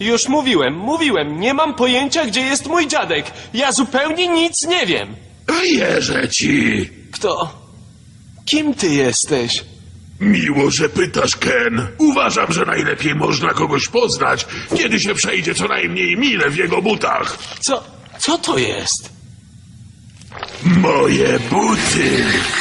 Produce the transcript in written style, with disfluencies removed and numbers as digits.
Już mówiłem, nie mam pojęcia, gdzie jest mój dziadek. Ja zupełnie nic nie wiem. Wierzę ci. Kto? Kim ty jesteś? Miło, że pytasz, Ken. Uważam, że najlepiej można kogoś poznać, kiedy się przejdzie co najmniej milę w jego butach. Co to jest? Moje buty.